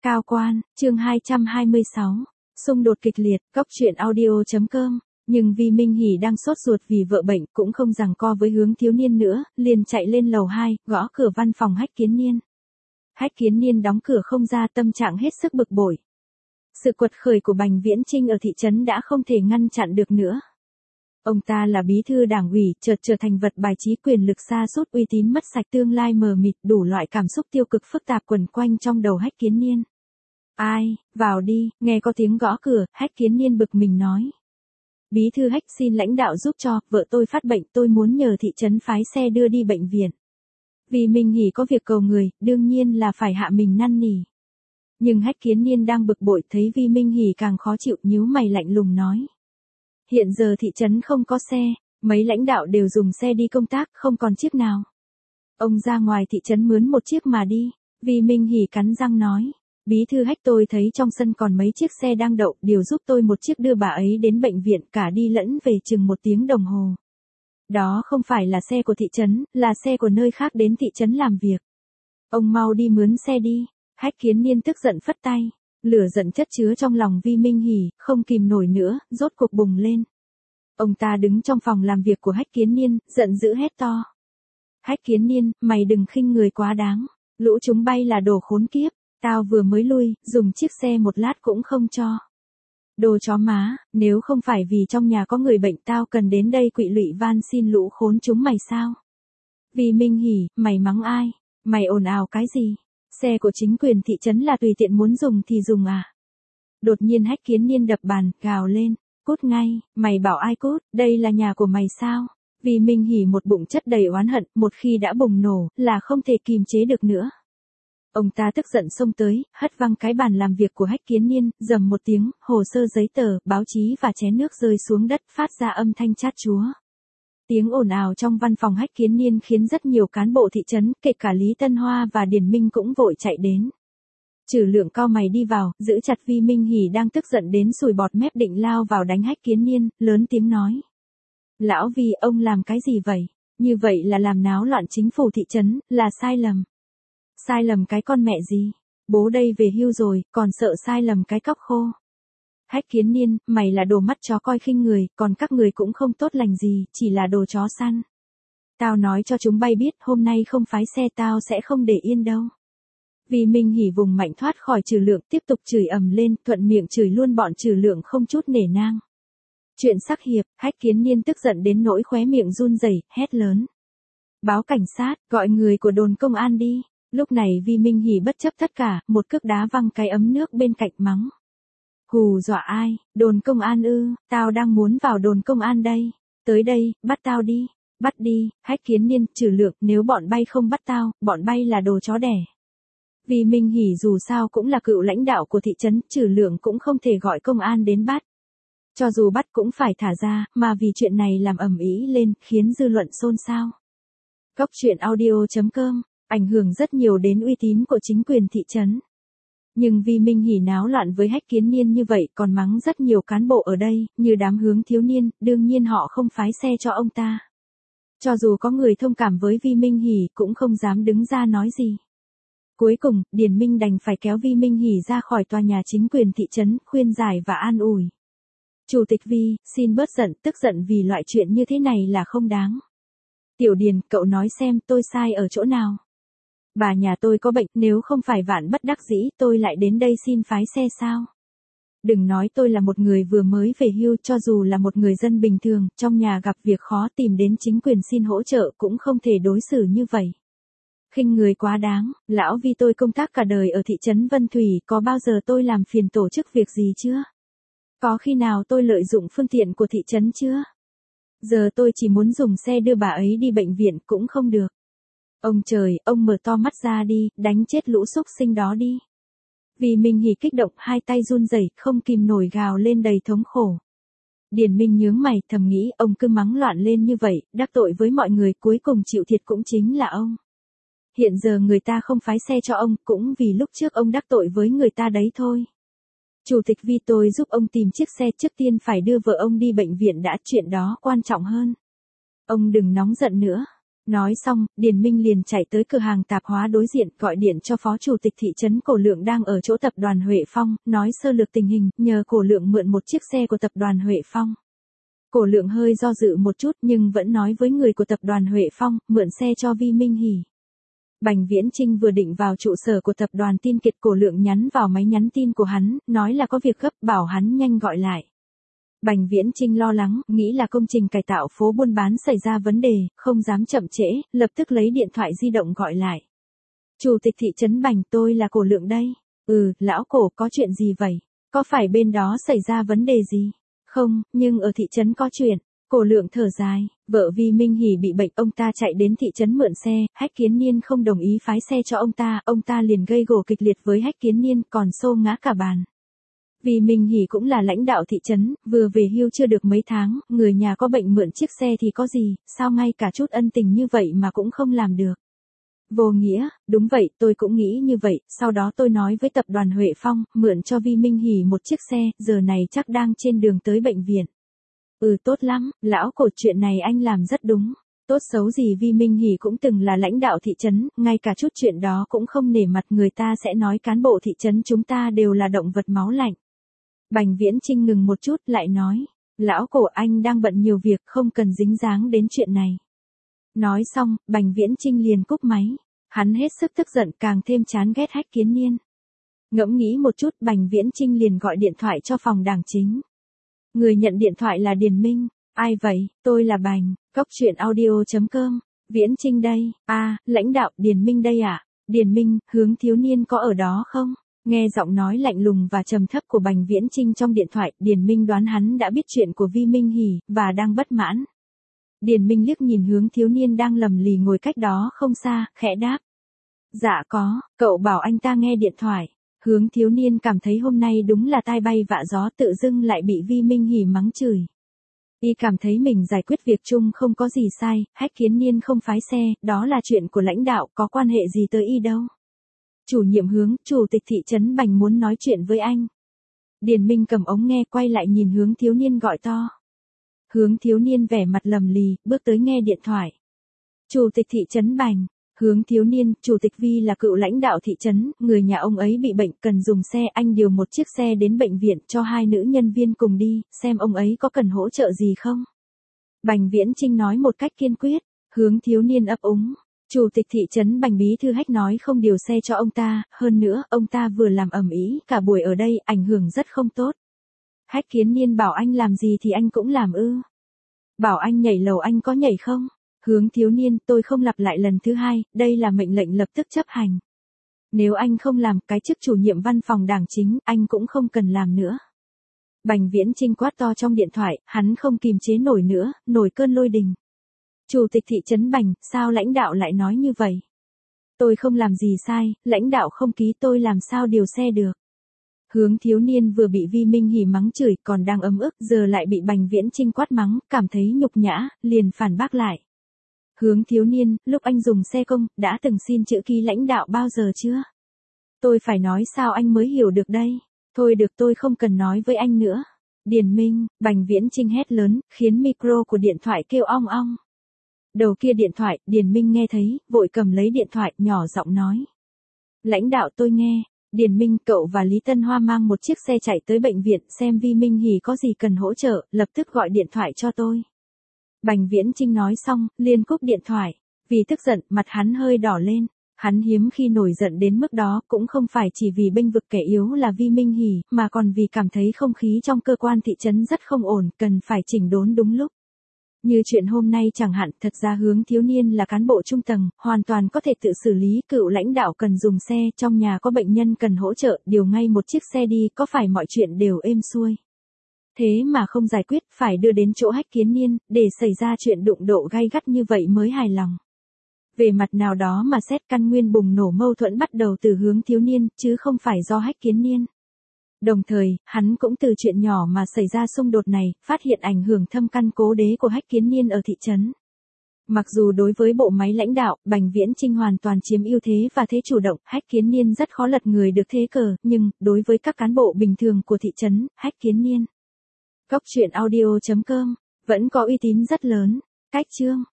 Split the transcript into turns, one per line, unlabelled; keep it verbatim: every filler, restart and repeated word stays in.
Cao quan, chương hai trăm hai mươi sáu. Xung đột kịch liệt, góc truyện audio chấm com. Nhưng vì Minh Hỷ đang sốt ruột vì vợ bệnh cũng không giằng co với Hướng Thiếu Niên nữa, liền chạy lên lầu hai, gõ cửa văn phòng Hách Kiến Niên. Hách Kiến Niên đóng cửa không ra, tâm trạng hết sức bực bội. Sự quật khởi của Bành Viễn Chinh ở thị trấn đã không thể ngăn chặn được nữa. Ông ta là bí thư đảng ủy, chợt trở thành vật bài trí quyền lực sa sút, uy tín mất sạch, tương lai mờ mịt, đủ loại cảm xúc tiêu cực phức tạp quẩn quanh trong đầu Hách Kiến Niên. Ai, vào đi, nghe có tiếng gõ cửa, Hách Kiến Niên bực mình nói. Bí thư Hách, xin lãnh đạo giúp cho, vợ tôi phát bệnh, tôi muốn nhờ thị trấn phái xe đưa đi bệnh viện. Vì Minh Hỷ có việc cầu người, đương nhiên là phải hạ mình năn nỉ. Nhưng Hách Kiến Niên đang bực bội, thấy Vi Minh Hỷ càng khó chịu, nhíu mày lạnh lùng nói. Hiện giờ thị trấn không có xe, mấy lãnh đạo đều dùng xe đi công tác, không còn chiếc nào. Ông ra ngoài thị trấn mướn một chiếc mà đi, Vi Minh Hỷ cắn răng nói. Bí thư Hách, tôi thấy trong sân còn mấy chiếc xe đang đậu, điều giúp tôi một chiếc đưa bà ấy đến bệnh viện, cả đi lẫn về chừng một tiếng đồng hồ. Đó không phải là xe của thị trấn, là xe của nơi khác đến thị trấn làm việc. Ông mau đi mướn xe đi. Hách Kiến Niên tức giận phất tay. Lửa giận chất chứa trong lòng Vi Minh Hỷ, không kìm nổi nữa, rốt cuộc bùng lên. Ông ta đứng trong phòng làm việc của Hách Kiến Niên, giận dữ hét to. Hách Kiến Niên, mày đừng khinh người quá đáng. Lũ chúng bay là đồ khốn kiếp. Tao vừa mới lui, dùng chiếc xe một lát cũng không cho. Đồ chó má, nếu không phải vì trong nhà có người bệnh, tao cần đến đây quỵ lụy van xin lũ khốn chúng mày sao? Vi Minh Hỷ, mày mắng ai? Mày ồn ào cái gì? Xe của chính quyền thị trấn là tùy tiện muốn dùng thì dùng à? Đột nhiên Hách Kiến Niên đập bàn, gào lên. Cút ngay, mày bảo ai cút, đây là nhà của mày sao? Vi Minh Hỷ một bụng chất đầy oán hận, một khi đã bùng nổ, là không thể kìm chế được nữa. Ông ta tức giận xông tới, hất văng cái bàn làm việc của Hách Kiến Niên, rầm một tiếng, hồ sơ giấy tờ, báo chí và chén nước rơi xuống đất, phát ra âm thanh chát chúa. Tiếng ồn ào trong văn phòng Hách Kiến Niên khiến rất nhiều cán bộ thị trấn, kể cả Lý Tân Hoa và Điền Minh cũng vội chạy đến. Trừ Lượng cau mày đi vào, giữ chặt Vi Minh Hỷ đang tức giận đến sùi bọt mép, định lao vào đánh Hách Kiến Niên, lớn tiếng nói. Lão Vi, ông làm cái gì vậy? Như vậy là làm náo loạn chính phủ thị trấn, là sai lầm. Sai lầm cái con mẹ gì? Bố đây về hưu rồi, còn sợ sai lầm cái cóc khô. Hách Kiến Niên, mày là đồ mắt chó coi khinh người, còn các người cũng không tốt lành gì, chỉ là đồ chó săn. Tao nói cho chúng bay biết, hôm nay không phái xe tao sẽ không để yên đâu. Vì Minh Hỷ vùng mạnh thoát khỏi Trừ Lượng, tiếp tục chửi ầm lên, thuận miệng chửi luôn bọn Trừ Lượng không chút nể nang. Chuyện sắc hiệp, Hách Kiến Niên tức giận đến nỗi khóe miệng run rẩy, hét lớn. Báo cảnh sát, gọi người của đồn công an đi. Lúc này Vi Minh Hỷ bất chấp tất cả, một cước đá văng cái ấm nước bên cạnh mắng. Hù dọa ai, đồn công an ư, tao đang muốn vào đồn công an đây. Tới đây, bắt tao đi, bắt đi, Hách Kiến Niên, Trừ Lượng, nếu bọn bay không bắt tao, bọn bay là đồ chó đẻ. Vi Minh Hỷ dù sao cũng là cựu lãnh đạo của thị trấn, Trừ Lượng cũng không thể gọi công an đến bắt. Cho dù bắt cũng phải thả ra, mà vì chuyện này làm ầm ĩ lên, khiến dư luận xôn xao. Góc truyện audio chấm com. Ảnh hưởng rất nhiều đến uy tín của chính quyền thị trấn. Nhưng vì Minh Hỷ náo loạn với Hách Kiến Niên như vậy, còn mắng rất nhiều cán bộ ở đây, như đám Hướng Thiếu Niên, đương nhiên họ không phái xe cho ông ta. Cho dù có người thông cảm với Vi Minh Hỷ, cũng không dám đứng ra nói gì. Cuối cùng, Điền Minh đành phải kéo Vi Minh Hỷ ra khỏi tòa nhà chính quyền thị trấn, khuyên giải và an ủi. Chủ tịch Vi, xin bớt giận, tức giận vì loại chuyện như thế này là không đáng. Tiểu Điền, cậu nói xem tôi sai ở chỗ nào? Bà nhà tôi có bệnh, nếu không phải vạn bất đắc dĩ, tôi lại đến đây xin phái xe sao? Đừng nói tôi là một người vừa mới về hưu, cho dù là một người dân bình thường, trong nhà gặp việc khó tìm đến chính quyền xin hỗ trợ cũng không thể đối xử như vậy. Khinh người quá đáng, lão Vi tôi công tác cả đời ở thị trấn Vân Thủy, có bao giờ tôi làm phiền tổ chức việc gì chưa? Có khi nào tôi lợi dụng phương tiện của thị trấn chưa? Giờ tôi chỉ muốn dùng xe đưa bà ấy đi bệnh viện cũng không được. Ông trời, ông mở to mắt ra đi, đánh chết lũ súc sinh đó đi. Vì Minh Hỷ kích động, hai tay run rẩy, không kìm nổi gào lên đầy thống khổ. Điền Minh nhướng mày, thầm nghĩ, ông cứ mắng loạn lên như vậy, đắc tội với mọi người, cuối cùng chịu thiệt cũng chính là ông. Hiện giờ người ta không phái xe cho ông, cũng vì lúc trước ông đắc tội với người ta đấy thôi. Chủ tịch Vi, tôi giúp ông tìm chiếc xe, trước tiên phải đưa vợ ông đi bệnh viện đã, chuyện đó quan trọng hơn. Ông đừng nóng giận nữa. Nói xong, Điền Minh liền chạy tới cửa hàng tạp hóa đối diện, gọi điện cho phó chủ tịch thị trấn Cổ Lượng đang ở chỗ tập đoàn Huệ Phong, nói sơ lược tình hình, nhờ Cổ Lượng mượn một chiếc xe của tập đoàn Huệ Phong. Cổ Lượng hơi do dự một chút nhưng vẫn nói với người của tập đoàn Huệ Phong, mượn xe cho Vi Minh Hỉ. Bành Viễn Chinh vừa định vào trụ sở của tập đoàn tin Kiệt, Cổ Lượng nhắn vào máy nhắn tin của hắn, nói là có việc gấp, bảo hắn nhanh gọi lại. Bành Viễn Chinh lo lắng, nghĩ là công trình cải tạo phố buôn bán xảy ra vấn đề, không dám chậm trễ, lập tức lấy điện thoại di động gọi lại. Chủ tịch thị trấn Bành, tôi là Cổ Lượng đây. Ừ, lão Cổ, có chuyện gì vậy? Có phải bên đó xảy ra vấn đề gì? Không, nhưng ở thị trấn có chuyện. Cổ Lượng thở dài, vợ Vi Minh Hỉ bị bệnh, ông ta chạy đến thị trấn mượn xe, Hách Kiến Niên không đồng ý phái xe cho ông ta, ông ta liền gây gổ kịch liệt với Hách Kiến Niên, còn xô ngã cả bàn. Vi Minh Hỉ cũng là lãnh đạo thị trấn, vừa về hưu chưa được mấy tháng, người nhà có bệnh mượn chiếc xe thì có gì, sao ngay cả chút ân tình như vậy mà cũng không làm được. Vô nghĩa, đúng vậy, tôi cũng nghĩ như vậy, sau đó tôi nói với tập đoàn Huệ Phong, mượn cho Vi Minh Hỉ một chiếc xe, giờ này chắc đang trên đường tới bệnh viện. Ừ, tốt lắm, lão Cổ, chuyện này anh làm rất đúng. Tốt xấu gì Vi Minh Hỉ cũng từng là lãnh đạo thị trấn, ngay cả chút chuyện đó cũng không nể mặt, người ta sẽ nói cán bộ thị trấn chúng ta đều là động vật máu lạnh. Bành Viễn Chinh ngừng một chút, lại nói, lão Cổ, anh đang bận nhiều việc, không cần dính dáng đến chuyện này. Nói xong, Bành Viễn Chinh liền cúp máy. Hắn hết sức tức giận, càng thêm chán ghét Hách Kiến Niên. Ngẫm nghĩ một chút, Bành Viễn Chinh liền gọi điện thoại cho phòng đảng chính. Người nhận điện thoại là Điền Minh. Ai vậy? Tôi là Bành, cốc truyện audio chấm com. Viễn Chinh đây. À, lãnh đạo, Điền Minh đây à? Điền Minh, Hướng thiếu niên có ở đó không? Nghe giọng nói lạnh lùng và trầm thấp của Bành Viễn Chinh trong điện thoại, Điền Minh đoán hắn đã biết chuyện của Vi Minh Hỉ, và đang bất mãn. Điền Minh liếc nhìn Hướng thiếu niên đang lầm lì ngồi cách đó không xa, khẽ đáp. Dạ có, cậu bảo anh ta nghe điện thoại. Hướng thiếu niên cảm thấy hôm nay đúng là tai bay vạ gió, tự dưng lại bị Vi Minh Hỉ mắng chửi. Y cảm thấy mình giải quyết việc chung không có gì sai, Hách Kiến Niên không phái xe, đó là chuyện của lãnh đạo, có quan hệ gì tới Y đâu. Chủ nhiệm Hướng, chủ tịch thị trấn Bành muốn nói chuyện với anh. Điền Minh cầm ống nghe quay lại nhìn Hướng thiếu niên gọi to. Hướng thiếu niên vẻ mặt lầm lì, bước tới nghe điện thoại. Chủ tịch thị trấn Bành. Hướng thiếu niên, chủ tịch Vi là cựu lãnh đạo thị trấn, người nhà ông ấy bị bệnh cần dùng xe, anh điều một chiếc xe đến bệnh viện cho hai nữ nhân viên cùng đi, xem ông ấy có cần hỗ trợ gì không. Bành Viễn Chinh nói một cách kiên quyết. Hướng thiếu niên ấp úng. Chủ tịch thị trấn Bành bí thư Hách nói không điều xe cho ông ta, hơn nữa, ông ta vừa làm ầm ĩ cả buổi ở đây, ảnh hưởng rất không tốt. Hách Kiến Niên bảo anh làm gì thì anh cũng làm ư. Bảo anh nhảy lầu anh có nhảy không? Hướng thiếu niên, tôi không lặp lại lần thứ hai, đây là mệnh lệnh lập tức chấp hành. Nếu anh không làm, cái chức chủ nhiệm văn phòng đảng chính, anh cũng không cần làm nữa. Bành Viễn Chinh quát to trong điện thoại, hắn không kìm chế nổi nữa, nổi cơn lôi đình. Chủ tịch thị trấn Bành, sao lãnh đạo lại nói như vậy? Tôi không làm gì sai, lãnh đạo không ký tôi làm sao điều xe được. Hướng thiếu niên vừa bị Vi Minh Hỉ mắng chửi, còn đang ấm ức, giờ lại bị Bành Viễn Chinh quát mắng, cảm thấy nhục nhã, liền phản bác lại. Hướng thiếu niên, lúc anh dùng xe công, đã từng xin chữ ký lãnh đạo bao giờ chưa? Tôi phải nói sao anh mới hiểu được đây? Thôi được, tôi không cần nói với anh nữa. Điền Minh, Bành Viễn Chinh hét lớn, khiến micro của điện thoại kêu ong ong. Đầu kia điện thoại, Điền Minh nghe thấy, vội cầm lấy điện thoại, nhỏ giọng nói. Lãnh đạo tôi nghe. Điền Minh, cậu và Lý Tân Hoa mang một chiếc xe chạy tới bệnh viện xem Vi Minh Hỉ có gì cần hỗ trợ, lập tức gọi điện thoại cho tôi. Bành Viễn Chinh nói xong, liền cúp điện thoại. Vì tức giận, mặt hắn hơi đỏ lên. Hắn hiếm khi nổi giận đến mức đó, cũng không phải chỉ vì bênh vực kẻ yếu là Vi Minh Hỉ, mà còn vì cảm thấy không khí trong cơ quan thị trấn rất không ổn, cần phải chỉnh đốn đúng lúc. Như chuyện hôm nay chẳng hạn, thật ra Hướng thiếu niên là cán bộ trung tầng, hoàn toàn có thể tự xử lý, cựu lãnh đạo cần dùng xe, trong nhà có bệnh nhân cần hỗ trợ, điều ngay một chiếc xe đi, có phải mọi chuyện đều êm xuôi. Thế mà không giải quyết, phải đưa đến chỗ Hách Kiến Niên, để xảy ra chuyện đụng độ gay gắt như vậy mới hài lòng. Về mặt nào đó mà xét, căn nguyên bùng nổ mâu thuẫn bắt đầu từ Hướng thiếu niên, chứ không phải do Hách Kiến Niên. Đồng thời, hắn cũng từ chuyện nhỏ mà xảy ra xung đột này, phát hiện ảnh hưởng thâm căn cố đế của Hách Kiến Niên ở thị trấn. Mặc dù đối với bộ máy lãnh đạo, Bành Viễn Chinh hoàn toàn chiếm ưu thế và thế chủ động, Hách Kiến Niên rất khó lật người được thế cờ, nhưng, đối với các cán bộ bình thường của thị trấn, Hách Kiến Niên. Cốc truyện audio chấm com, vẫn có uy tín rất lớn. Cách chương.